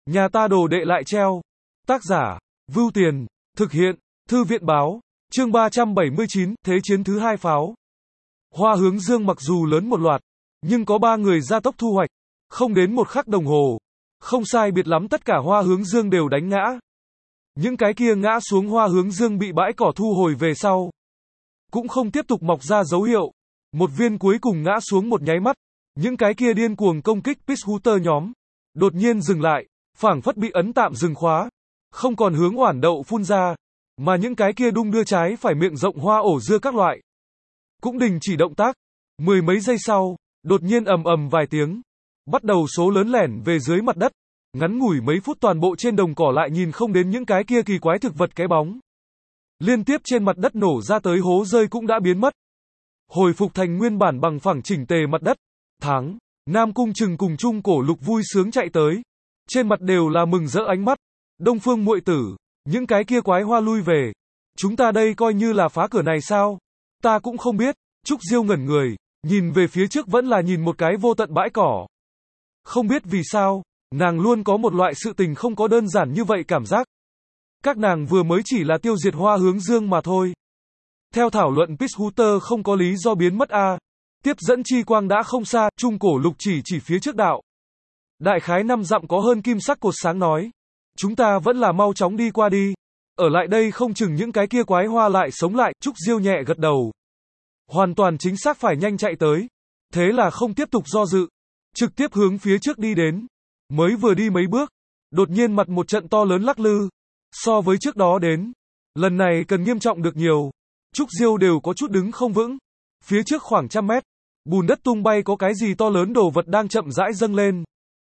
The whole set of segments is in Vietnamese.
Nhà ta đồ đệ lại treo. Tác giả, Vưu Tiền, thực hiện, Thư viện báo, chương 379, Thế chiến thứ hai pháo. Hoa hướng dương mặc dù lớn một loạt, nhưng có 3 người gia tốc thu hoạch, không đến 1 khắc đồng hồ. Không sai biệt lắm tất cả hoa hướng dương đều đánh ngã. Những cái kia ngã xuống hoa hướng dương bị bãi cỏ thu hồi về sau. Cũng không tiếp tục mọc ra dấu hiệu. Một viên cuối cùng ngã xuống một nháy mắt. Những cái kia điên cuồng công kích Peacekeeper nhóm. Đột nhiên dừng lại, phảng phất bị ấn tạm dừng khóa. Không còn hướng oản đậu phun ra. Mà những cái kia đung đưa trái phải miệng rộng hoa ổ dưa các loại. Cũng đình chỉ động tác. 10 mấy giây sau, đột nhiên ầm ầm vài tiếng. Bắt đầu số lớn lẻn về dưới mặt đất. Ngắn ngủi mấy phút toàn bộ trên đồng cỏ lại nhìn không đến những cái kia kỳ quái thực vật cái bóng. Liên tiếp trên mặt đất nổ ra tới hố rơi cũng đã biến mất. Hồi phục thành nguyên bản bằng phẳng chỉnh tề mặt đất. Thắng, Nam Cung Trừng cùng Trung Cổ Lục vui sướng chạy tới. Trên mặt đều là mừng rỡ ánh mắt. Đông Phương muội tử, những cái kia quái hoa lui về. Chúng ta đây coi như là phá cửa này sao? Ta cũng không biết. Trúc Diêu ngẩn người, nhìn về phía trước vẫn là nhìn một cái vô tận bãi cỏ. Không biết vì sao, nàng luôn có một loại sự tình không có đơn giản như vậy cảm giác. Các nàng vừa mới chỉ là tiêu diệt hoa hướng dương mà thôi. Theo thảo luận Peacekeeper không có lý do biến mất a. Tiếp dẫn chi quang đã không xa, Trung Cổ Lục chỉ phía trước đạo. Đại khái 5 dặm có hơn kim sắc cột sáng nói. Chúng ta vẫn là mau chóng đi qua đi. Ở lại đây không chừng những cái kia quái hoa lại sống lại, Trúc Diêu nhẹ gật đầu. Hoàn toàn chính xác phải nhanh chạy tới. Thế là không tiếp tục do dự. Trực tiếp hướng phía trước đi đến. Mới vừa đi mấy bước. Đột nhiên mặt một trận to lớn lắc lư. So với trước đó đến. Lần này cần nghiêm trọng được nhiều. Trúc Diêu đều có chút đứng không vững. Phía trước khoảng 100 mét. Bùn đất tung bay có cái gì to lớn đồ vật đang chậm rãi dâng lên.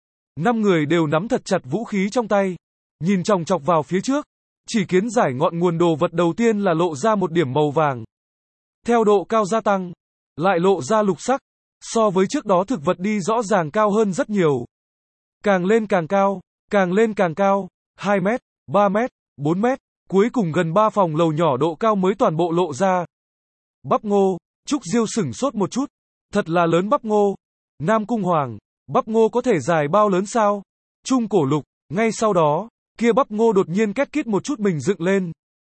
5 người đều nắm thật chặt vũ khí trong tay. Nhìn chòng chọc vào phía trước. Chỉ kiến giải ngọn nguồn đồ vật đầu tiên là lộ ra một điểm màu vàng. Theo độ cao gia tăng. Lại lộ ra lục sắc. So với trước đó thực vật đi rõ ràng cao hơn rất nhiều. Càng lên càng cao. Càng lên càng cao. 2 mét, 3 mét, 4 mét. Cuối cùng gần 3 phòng lầu nhỏ độ cao mới toàn bộ lộ ra. Bắp ngô. Trúc Diêu sửng sốt một chút. Thật là lớn bắp ngô. Nam Cung Hoàng. Bắp ngô có thể dài bao lớn sao? Trung Cổ Lục. Ngay sau đó, kia bắp ngô đột nhiên két kít một chút mình dựng lên.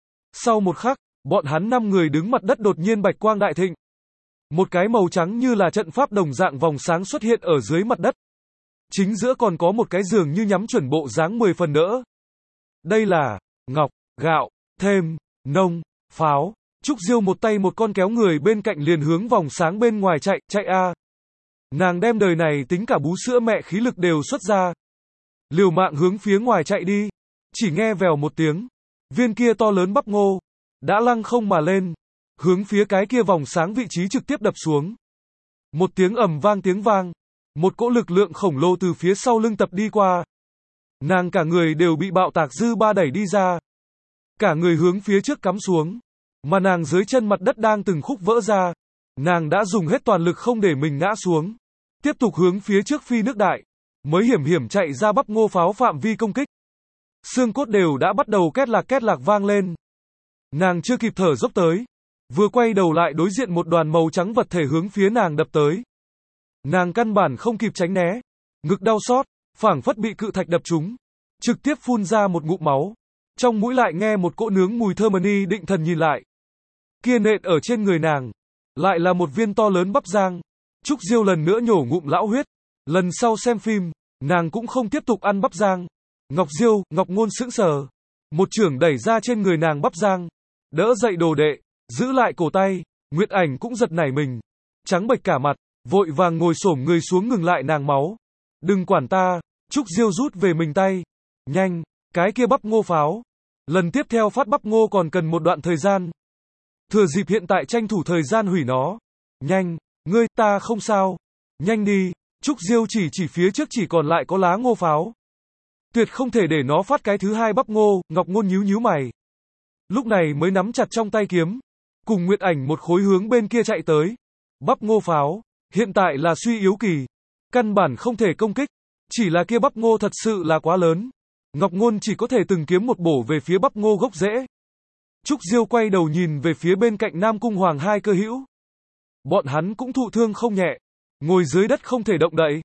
Sau một khắc, bọn hắn 5 người đứng mặt đất đột nhiên bạch quang đại thịnh. Một cái màu trắng như là trận pháp đồng dạng vòng sáng xuất hiện ở dưới mặt đất. Chính giữa còn có một cái giường như nhắm chuẩn bộ dáng 10 phần nữa. Đây là ngọc, gạo, thêm, nông, pháo. Trúc Diêu một tay một con kéo người bên cạnh liền hướng vòng sáng bên ngoài chạy a. Nàng đem đời này tính cả bú sữa mẹ khí lực đều xuất ra. Liều mạng hướng phía ngoài chạy đi. Chỉ nghe vèo một tiếng. Viên kia to lớn bắp ngô. Đã lăng không mà lên. Hướng phía cái kia vòng sáng vị trí trực tiếp đập xuống. Một tiếng ầm vang tiếng vang. Một cỗ lực lượng khổng lồ từ phía sau lưng tập đi qua. Nàng cả người đều bị bạo tạc dư ba đẩy đi ra. Cả người hướng phía trước cắm xuống. Mà nàng dưới chân mặt đất đang từng khúc vỡ ra. Nàng đã dùng hết toàn lực không để mình ngã xuống. Tiếp tục hướng phía trước phi nước đại. Mới hiểm chạy ra bắp ngô pháo phạm vi công kích. Xương cốt đều đã bắt đầu két lạc vang lên. Nàng chưa kịp thở dốc tới. Vừa quay đầu lại đối diện một đoàn màu trắng vật thể hướng phía nàng đập tới. Nàng căn bản không kịp tránh né. Ngực đau xót, phảng phất bị cự thạch đập trúng. Trực tiếp phun ra một ngụm máu. Trong mũi lại nghe một cỗ nướng mùi thơm ni định thần nhìn lại. Kia nện ở trên người nàng. Lại là một viên to lớn bắp rang. Trúc Diêu lần nữa nhổ ngụm lão huyết. Lần sau xem phim, nàng cũng không tiếp tục ăn bắp rang. Ngọc Diêu, Ngọc Ngôn sững sờ. Một chưởng đẩy ra trên người nàng bắp rang. Đỡ dậy đồ đệ, giữ lại cổ tay. Nguyệt Ảnh cũng giật nảy mình. Trắng bệch cả mặt, vội vàng ngồi xổm người xuống ngừng lại nàng máu. Đừng quản ta. Trúc Diêu rút về mình tay. Nhanh, cái kia bắp ngô pháo. Lần tiếp theo phát bắp ngô còn cần một đoạn thời gian. Thừa dịp hiện tại tranh thủ thời gian hủy nó. Nhanh, ngươi, ta không sao. Nhanh đi. Trúc Diêu chỉ phía trước chỉ còn lại có lá ngô pháo. Tuyệt không thể để nó phát cái thứ hai bắp ngô. Ngọc Ngôn nhíu mày. Lúc này mới nắm chặt trong tay kiếm. Cùng Nguyệt Ảnh một khối hướng bên kia chạy tới. Bắp ngô pháo. Hiện tại là suy yếu kỳ. Căn bản không thể công kích. Chỉ là kia bắp ngô thật sự là quá lớn. Ngọc Ngôn chỉ có thể từng kiếm một bổ về phía bắp ngô gốc rễ. Trúc Diêu quay đầu nhìn về phía bên cạnh Nam Cung Hoàng hai cơ hữu. Bọn hắn cũng thụ thương không nhẹ. Ngồi dưới đất không thể động đậy.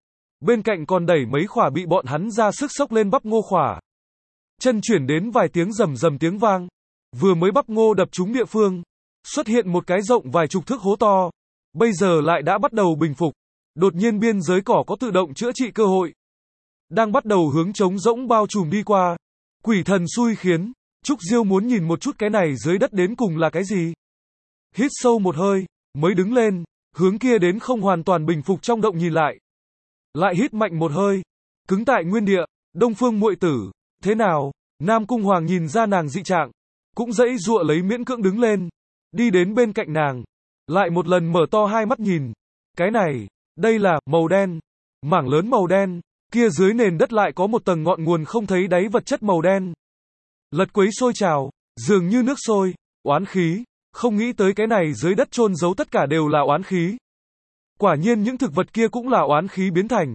bên cạnh còn đẩy mấy khỏa bị bọn hắn ra sức xốc lên bắp ngô khỏa. Chân chuyển đến vài tiếng rầm rầm tiếng vang, vừa mới bắp ngô đập trúng địa phương, xuất hiện một cái rộng vài chục thước hố to, bây giờ lại đã bắt đầu bình phục. Đột nhiên biên giới cỏ có tự động chữa trị cơ hội, đang bắt đầu hướng trống rỗng bao trùm đi qua. Quỷ thần xui khiến, Trúc Diêu muốn nhìn một chút cái này dưới đất đến cùng là cái gì. Hít sâu một hơi, mới đứng lên, hướng kia đến không hoàn toàn bình phục trong động nhìn lại. Lại hít mạnh một hơi, cứng tại nguyên địa. Đông Phương muội tử, thế nào? Nam Cung Hoàng nhìn ra nàng dị trạng, cũng dãy dụa lấy miễn cưỡng đứng lên, đi đến bên cạnh nàng, lại một lần mở to hai mắt nhìn. Cái này, đây là màu đen, mảng lớn màu đen, kia dưới nền đất lại có một tầng ngọn nguồn không thấy đáy vật chất màu đen. Lật quấy sôi trào, dường như nước sôi, oán khí, không nghĩ tới cái này dưới đất chôn giấu tất cả đều là oán khí. Quả nhiên những thực vật kia cũng là oán khí biến thành.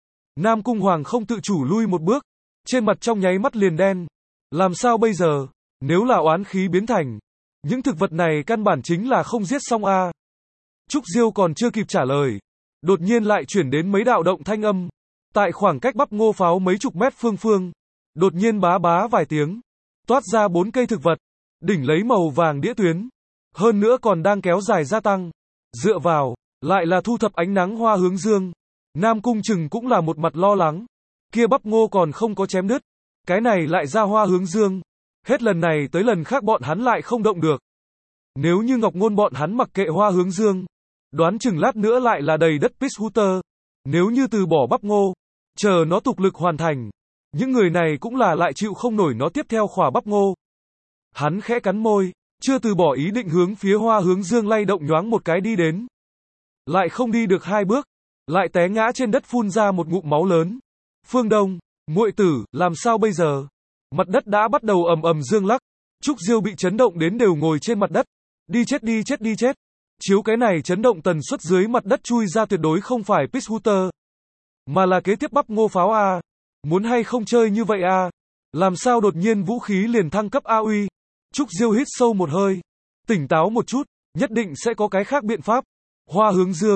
Nam Cung Hoàng không tự chủ lui một bước, trên mặt trong nháy mắt liền đen. Làm sao bây giờ, nếu là oán khí biến thành, những thực vật này căn bản chính là không giết xong a. Trúc Diêu còn chưa kịp trả lời, đột nhiên lại chuyển đến mấy đạo động thanh âm, tại khoảng cách bắp ngô pháo mấy chục mét phương, đột nhiên bá bá vài tiếng, toát ra 4 cây thực vật, đỉnh lấy màu vàng đĩa tuyến, hơn nữa còn đang kéo dài gia tăng. Dựa vào, lại là thu thập ánh nắng Hoa Hướng Dương. Nam Cung Trừng cũng là một mặt lo lắng, kia bắp ngô còn không có chém đứt, cái này lại ra Hoa Hướng Dương, hết lần này tới lần khác bọn hắn lại không động được. Nếu như Ngọc Ngôn bọn hắn mặc kệ Hoa Hướng Dương, đoán chừng lát nữa lại là đầy đất Peachhooter. Nếu như từ bỏ bắp ngô, chờ nó tục lực hoàn thành, những người này cũng là lại chịu không nổi nó tiếp theo khỏa bắp ngô. Hắn khẽ cắn môi, chưa từ bỏ ý định hướng phía Hoa Hướng Dương lay động nhoáng một cái đi đến. Lại không đi được 2 bước, lại té ngã trên đất phun ra một ngụm máu lớn. Phương Đông, muội tử, làm sao bây giờ? Mặt đất đã bắt đầu ầm ầm dương lắc, Trúc Diêu bị chấn động đến đều ngồi trên mặt đất. Đi chết đi chết đi chết. Chiếu cái này chấn động tần suất dưới mặt đất chui ra tuyệt đối không phải Peachhooter, mà là kế tiếp bắp ngô pháo a. Muốn hay không chơi như vậy a? Làm sao đột nhiên vũ khí liền thăng cấp a uy? Trúc Diêu hít sâu một hơi, tỉnh táo một chút, nhất định sẽ có cái khác biện pháp. Hoa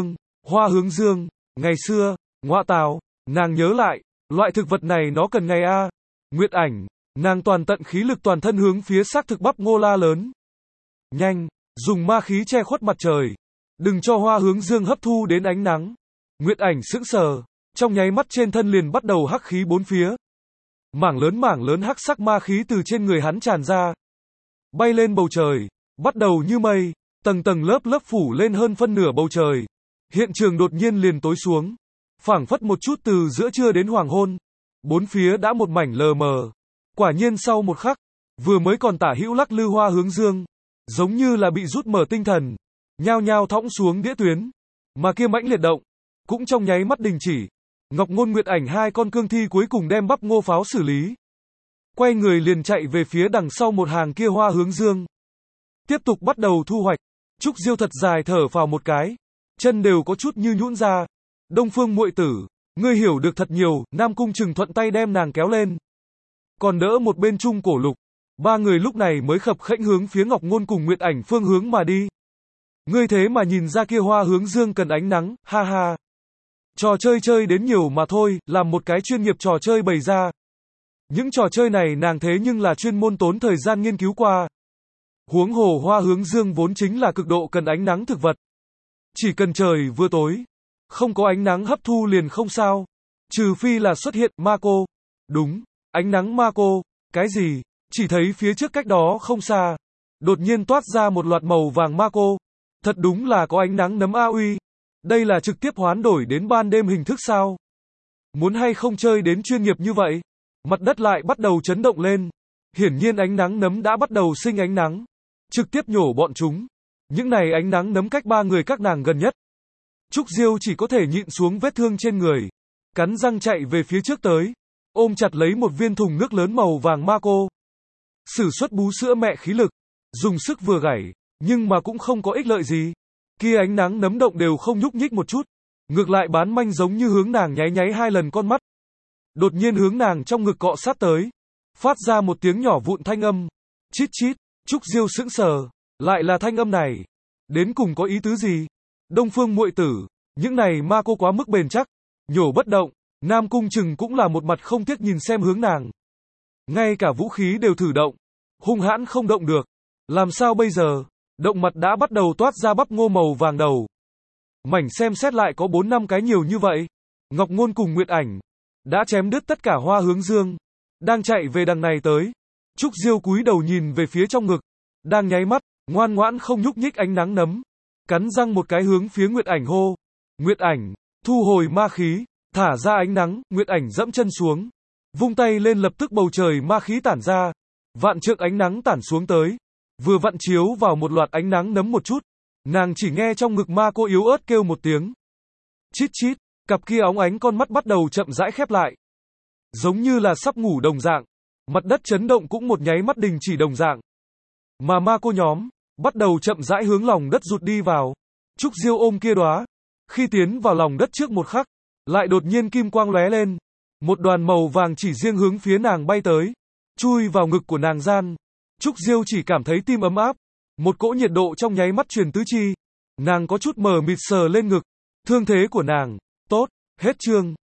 Hướng Dương, ngày xưa, ngọa tào, nàng nhớ lại, loại thực vật này nó cần ngày a. Nguyệt Ảnh, nàng toàn tận khí lực toàn thân hướng phía xác thực bắp ngô la lớn. Nhanh, dùng ma khí che khuất mặt trời, đừng cho Hoa Hướng Dương hấp thu đến ánh nắng. Nguyệt Ảnh sững sờ, trong nháy mắt trên thân liền bắt đầu hắc khí bốn phía. Mảng lớn hắc sắc ma khí từ trên người hắn tràn ra, bay lên bầu trời, bắt đầu như mây, tầng tầng lớp phủ lên hơn phân nửa bầu trời. Hiện trường đột nhiên liền tối xuống, phảng phất một chút từ giữa trưa đến hoàng hôn, bốn phía đã một mảnh lờ mờ. Quả nhiên sau một khắc, vừa mới còn tả hữu lắc lư Hoa Hướng Dương, giống như là bị rút mở tinh thần, nhao nhao thõng xuống đĩa tuyến, mà kia mãnh liệt động cũng trong nháy mắt đình chỉ. Ngọc Ngôn Nguyệt Ảnh hai con cương thi cuối cùng đem bắp ngô pháo xử lý, quay người liền chạy về phía đằng sau một hàng kia Hoa Hướng Dương, tiếp tục bắt đầu thu hoạch. Trúc Diêu thật dài thở phào một cái, chân đều có chút như nhũn ra. Đông Phương muội tử, ngươi hiểu được thật nhiều. Nam Cung Trừng thuận tay đem nàng kéo lên, còn đỡ một bên Trung Cổ Lục. Ba người lúc này mới khập khẽnh hướng phía Ngọc Ngôn cùng Nguyệt Ảnh phương hướng mà đi. Ngươi thế mà nhìn ra kia Hoa Hướng Dương cần ánh nắng, ha ha. Trò chơi chơi đến nhiều mà thôi, làm một cái chuyên nghiệp trò chơi bày ra. Những trò chơi này nàng thế nhưng là chuyên môn tốn thời gian nghiên cứu qua. Huống hồ Hoa Hướng Dương vốn chính là cực độ cần ánh nắng thực vật. Chỉ cần trời vừa tối, không có ánh nắng hấp thu liền không sao. Trừ phi là xuất hiện ma cô. Đúng, ánh nắng ma cô. Cái gì? Chỉ thấy phía trước cách đó không xa, đột nhiên toát ra một loạt màu vàng ma cô. Thật đúng là có ánh nắng nấm a uy. Đây là trực tiếp hoán đổi đến ban đêm hình thức sao? Muốn hay không chơi đến chuyên nghiệp như vậy? Mặt đất lại bắt đầu chấn động lên. Hiển nhiên ánh nắng nấm đã bắt đầu sinh ánh nắng, trực tiếp nhổ bọn chúng. Những này ánh nắng nấm cách ba người các nàng gần nhất. Trúc Diêu chỉ có thể nhịn xuống vết thương trên người, cắn răng chạy về phía trước tới, ôm chặt lấy một viên thùng nước lớn màu vàng ma cô. Sử xuất bú sữa mẹ khí lực, dùng sức vừa gảy, nhưng mà cũng không có ích lợi gì. Kia ánh nắng nấm động đều không nhúc nhích một chút, ngược lại bán manh giống như hướng nàng nháy nháy 2 lần con mắt. Đột nhiên hướng nàng trong ngực cọ sát tới, phát ra một tiếng nhỏ vụn thanh âm. Chít chít. Trúc Diêu sững sờ, lại là thanh âm này, đến cùng có ý tứ gì? Đông Phương muội tử, những này ma cô quá mức bền chắc, nhổ bất động. Nam Cung Trừng cũng là một mặt không tiếc nhìn xem hướng nàng. Ngay cả vũ khí đều thử động. Hung hãn không động được. Làm sao bây giờ? Động mặt đã bắt đầu toát ra bắp ngô màu vàng đầu. Mảnh xem xét lại có 4-5 cái nhiều như vậy. Ngọc Ngôn cùng Nguyệt Ảnh đã chém đứt tất cả Hoa Hướng Dương. Đang chạy về đằng này tới. Trúc Diêu cúi đầu nhìn về phía trong ngực. Đang nháy mắt, ngoan ngoãn không nhúc nhích ánh nắng nấm. Cắn răng một cái hướng phía Nguyệt Ảnh hô. Nguyệt Ảnh, thu hồi ma khí, thả ra ánh nắng. Nguyệt Ảnh dẫm chân xuống. Vung tay lên lập tức bầu trời ma khí tản ra. Vạn trượng ánh nắng tản xuống tới. Vừa vặn chiếu vào một loạt ánh nắng nấm một chút. Nàng chỉ nghe trong ngực ma cô yếu ớt kêu một tiếng. Chít chít, cặp kia óng ánh con mắt bắt đầu chậm rãi khép lại. Giống như là sắp ngủ đồng dạng. Mặt đất chấn động cũng một nháy mắt đình chỉ đồng dạng. Mà ma cô nhóm, bắt đầu chậm rãi hướng lòng đất rụt đi vào. Trúc Diêu ôm kia đóa. Khi tiến vào lòng đất trước một khắc, lại đột nhiên kim quang lóe lên. Một đoàn màu vàng chỉ riêng hướng phía nàng bay tới. Chui vào ngực của nàng gian. Trúc Diêu chỉ cảm thấy tim ấm áp. Một cỗ nhiệt độ trong nháy mắt truyền tứ chi. Nàng có chút mờ mịt sờ lên ngực. Thương thế của nàng, tốt, hết chương.